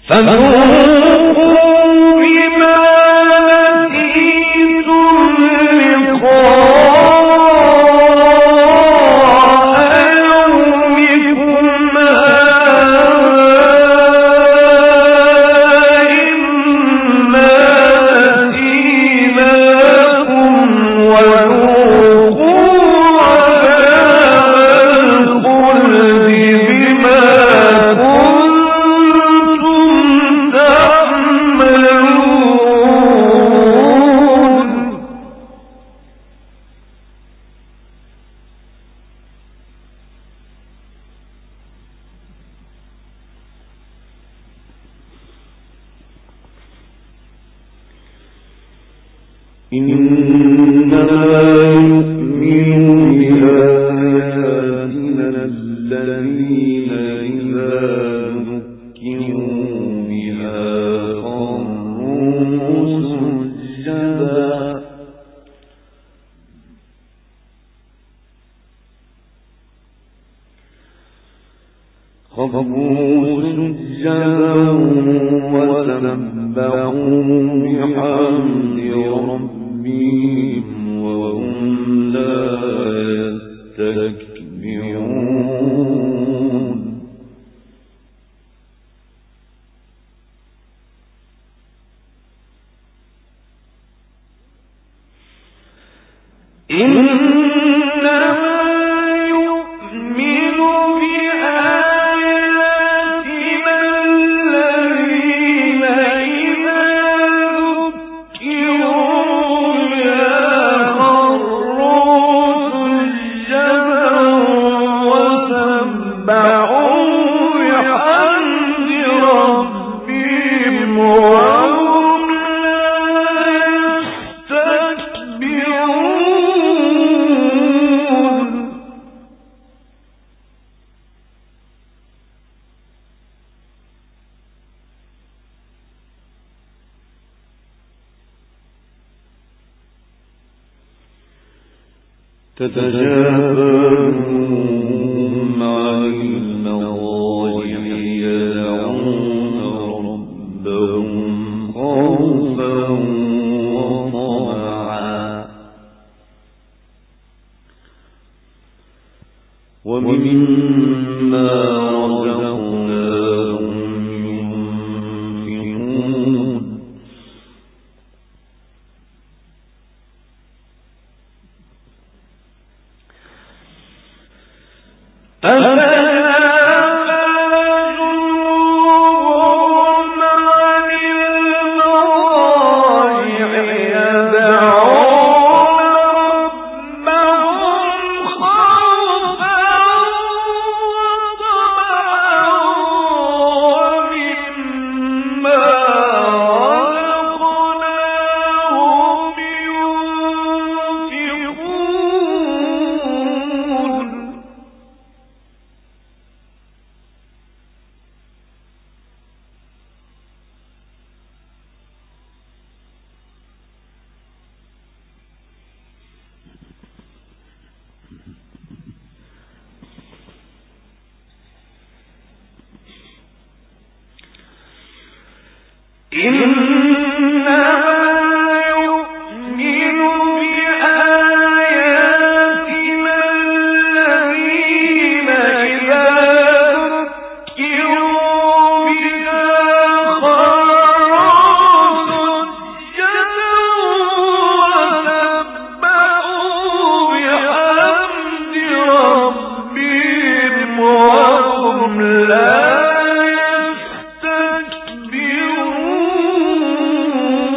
تتجافاهم عن المضاجع يدعون ربهم خوفا وطمعا ومما رزقناهم ينفقون لا يستكبرون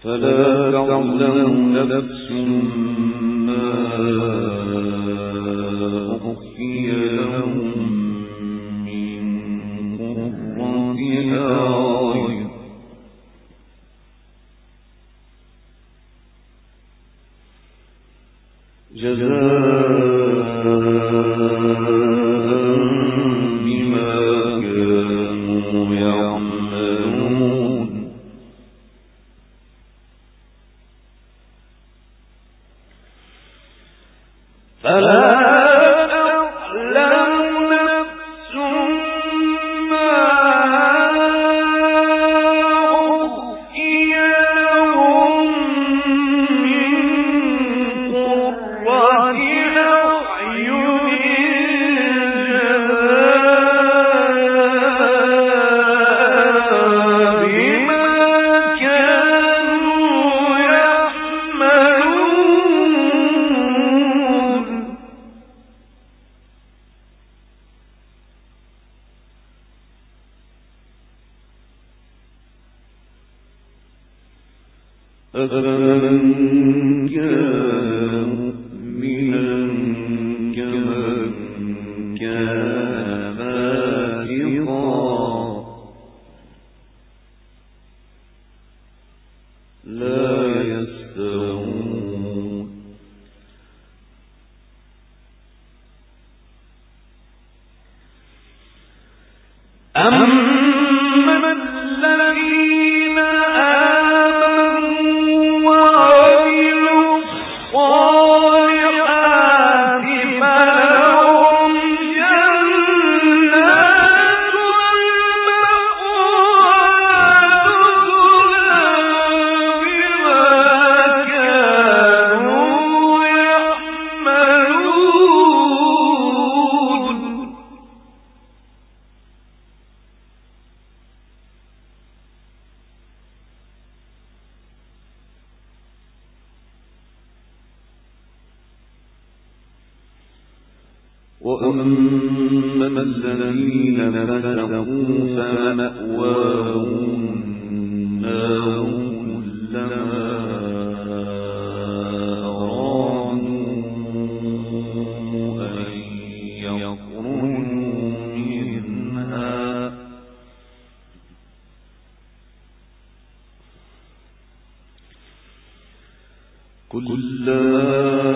فلا تعلم نفس ما أخفي لهم من قرة أعين جزاء بما كانوا يعملون فلا أفمن كان مؤمنا كمن كان فاسقا لا يستوون أما الذين وأما الذين فسقوا فمأواهم النار كلما أرادوا أن يخرجوا منها كلما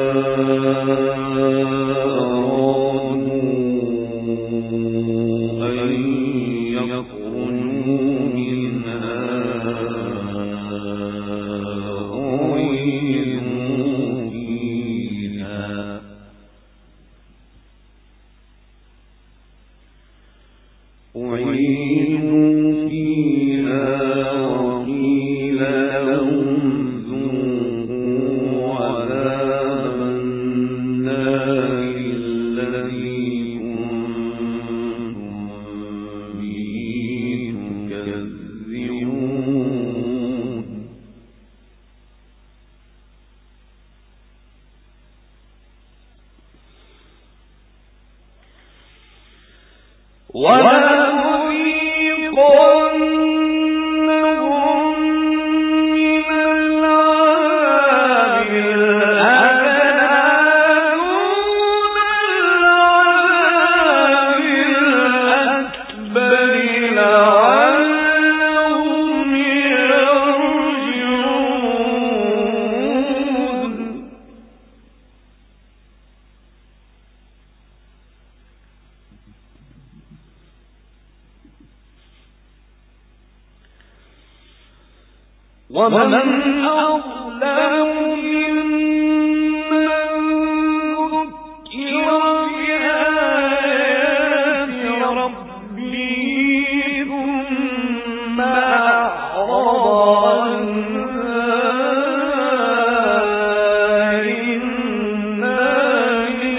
أعيدوا فيها وقيل لهم ذوقوا عذاب النار الذي كنتم به تكذبون ومن أظلم ممن ذكر بآيات ربه ثم أعرض عنها إنا من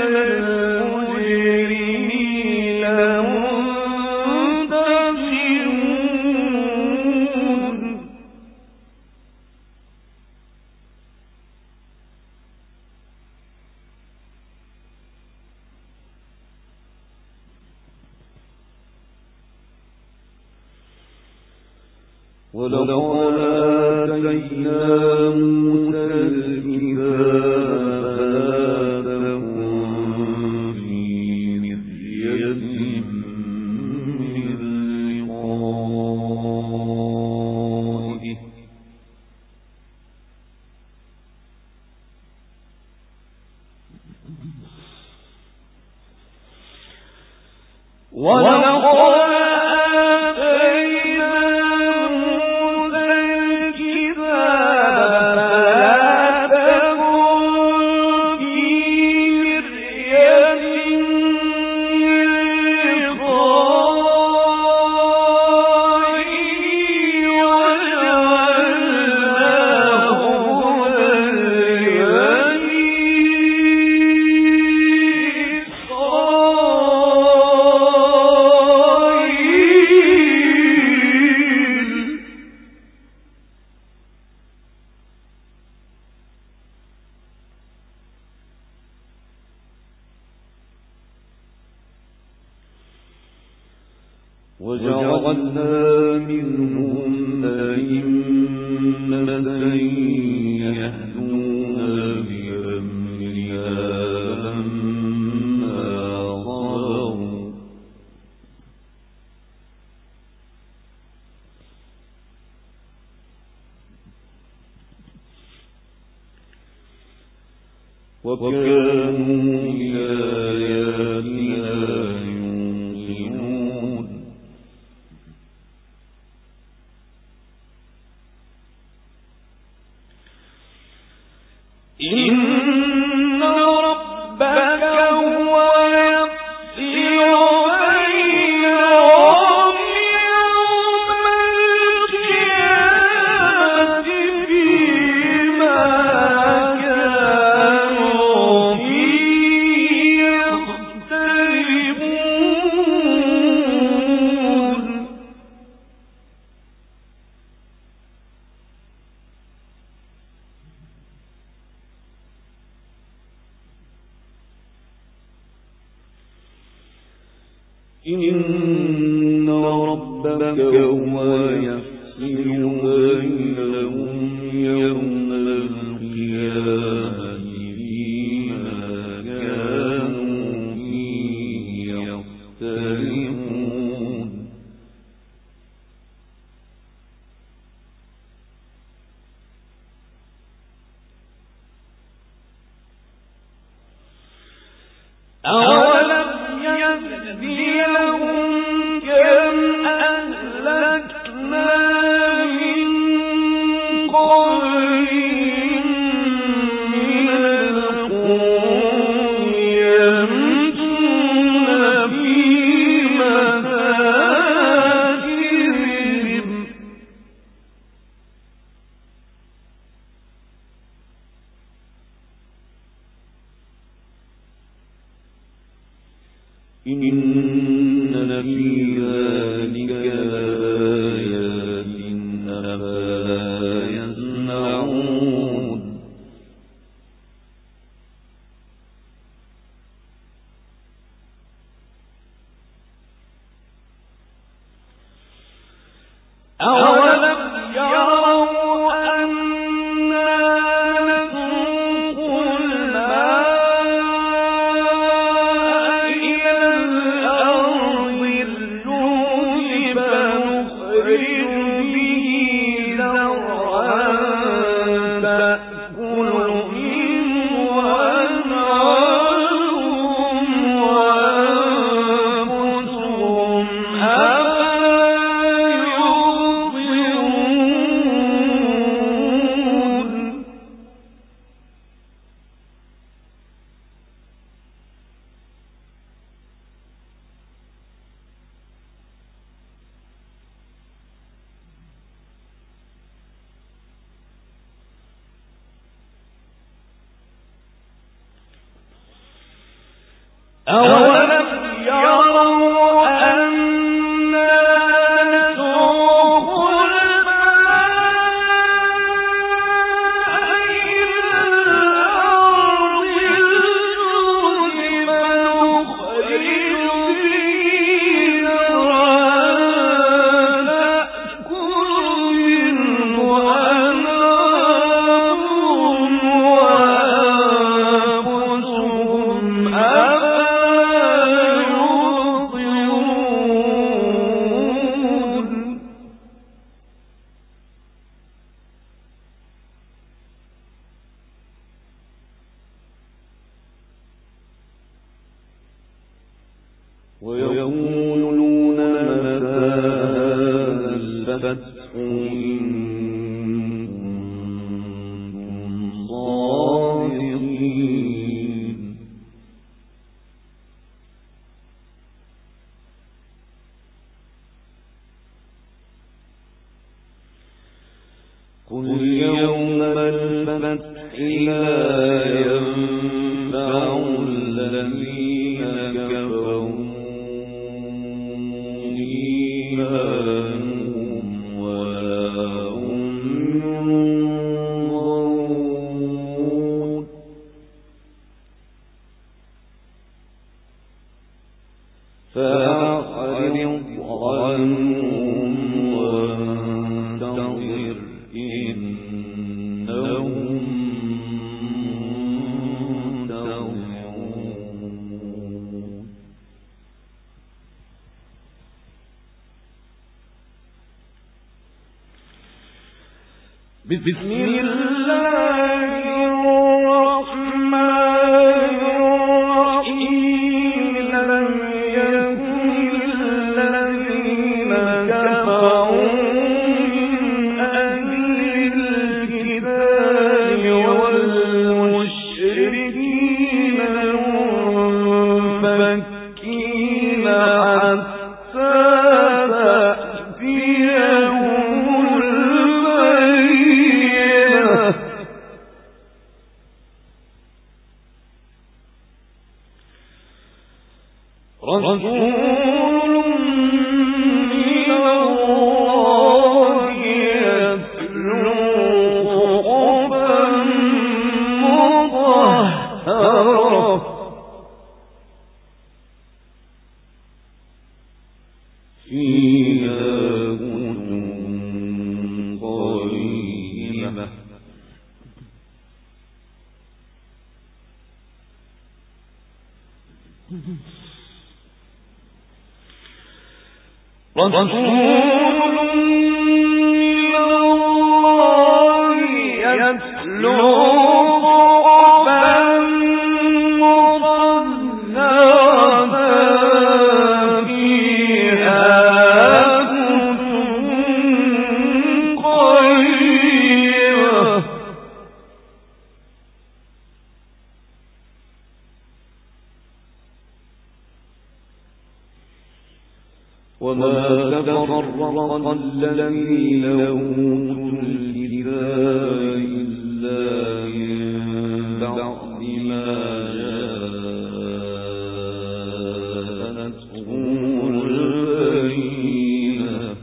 المجرمين منتقمون ولقد وجعلنا منهم أئمة يهدون بأمرنا لما صبروا وكانوا بآياتنا يوقنون إن ربك هو يفصل بينهم يوم القيامة فيما كانوا فيه يختلفون إن ربك هو يفصل بينهم يوم القيامة فيما كانوا فيه يختلفون أولم يهدي لهم كم أهلكنا من قبلهم من القرون يمشون في مساكنهم إن في ذلك لآيات أفلا يسمعون أولم يروا أنا نسوق الماء إلى الأرض الجرز فنخرج به زرعا تأكل منه أنعامهم وأنفسهم أولم يروا أنا نسوق الماء إلى الأرض الجرز فنخرج به زرعا تأكل منه أنعامهم قل يوم الفتح لا ينفع الذين كفروا إيمانهم ولا هم ينظرون فأعرض عنهم وانتظر إنهم منتظرون بسم الله الرحمن الرحيم لم يكن الذين كفروا من أهل الكتاب والمشركين منفكين حتى تأتيهم البينة رسول من الله يتلو صحفا مطهرة فيها كتب قيمة رسول من الله يتلو صحفا مطهرة فيها كتب قيمة وما تفرق الذين أوتوا الكتاب إلا من بعد ما جاءتهم البينة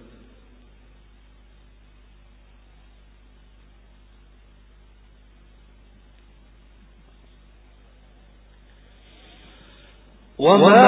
وما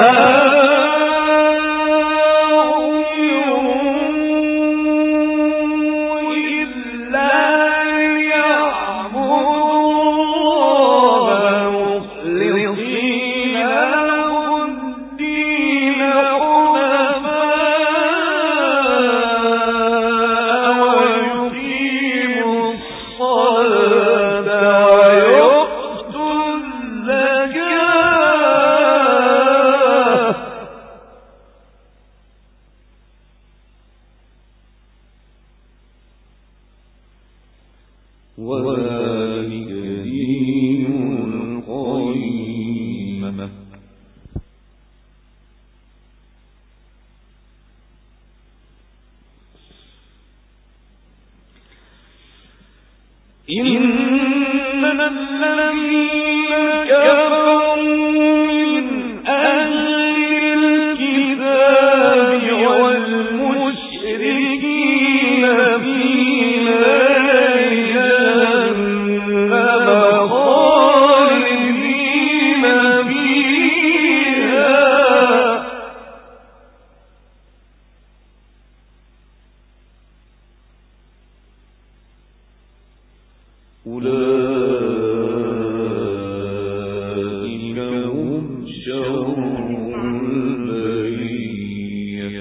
وذلك دين القيمة إن الذين كفروا من أهل الكتاب والمشركين في نار جهنم خالدين فيها أولئك هم شر البرية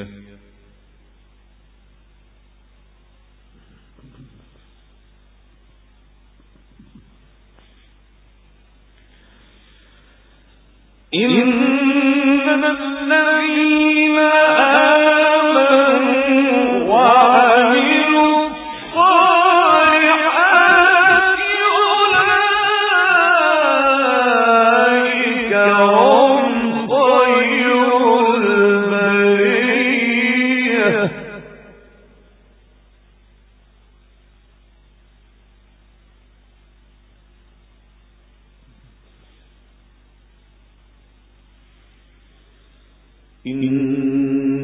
إن الذين آمنوا وعملوا الصالحات أولئك هم خير البرية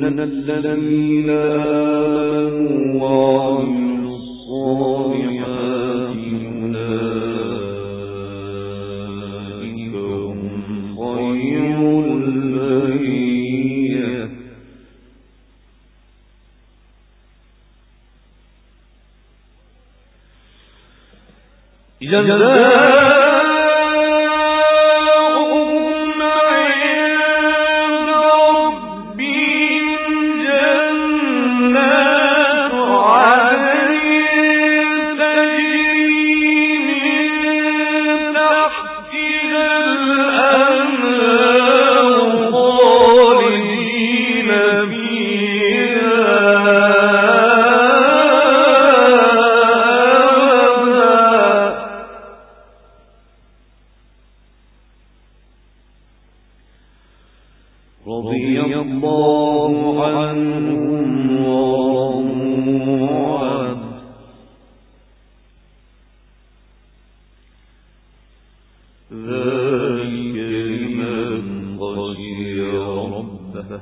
الذين آمنوا وعملوا الصالحات أولئك هم خير البرية رضي الله عنهم ورضوا عنه ذلك لمن خشي ربه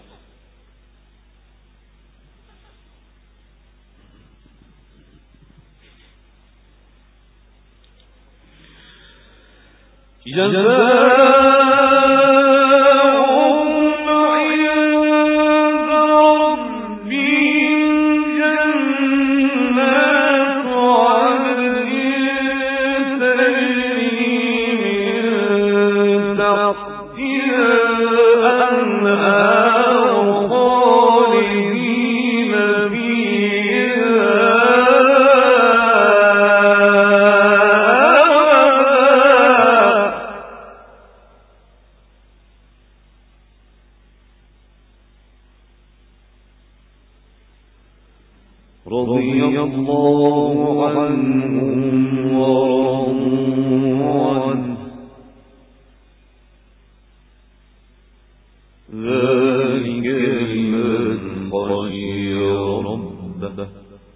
رضي الله عنهم ورضوا عنه ذلك لمن خشي ربه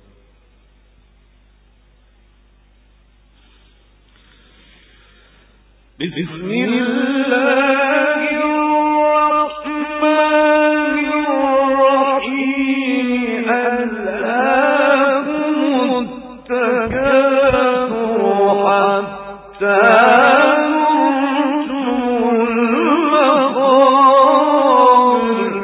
بسم الله الرحمن الرحيم ألهاكم التكاثر حتى زرتم المقابر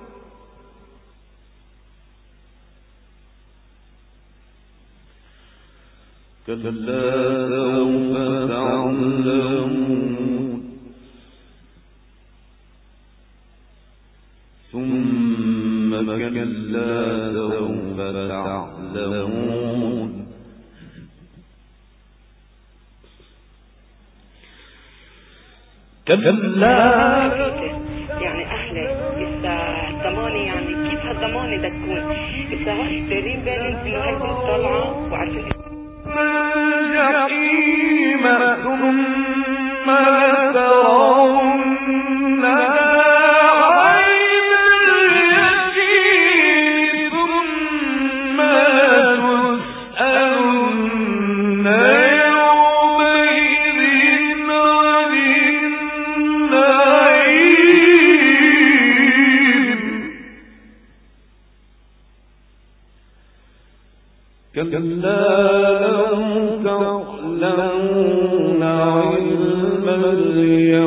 كلا سوف تعلمون ثم كلا سوف تعلمون كلا يعني أهلي إذا الضمانة يعني كيف هالضمانة بدها تكون إذا هاشترين بالهم إنه هيكون طالعة وعارفين الجحيم ثم لترونها عين اليقين ثم لتسألن يومئذ عن النعيم كلا لو تعلمون علم اليقين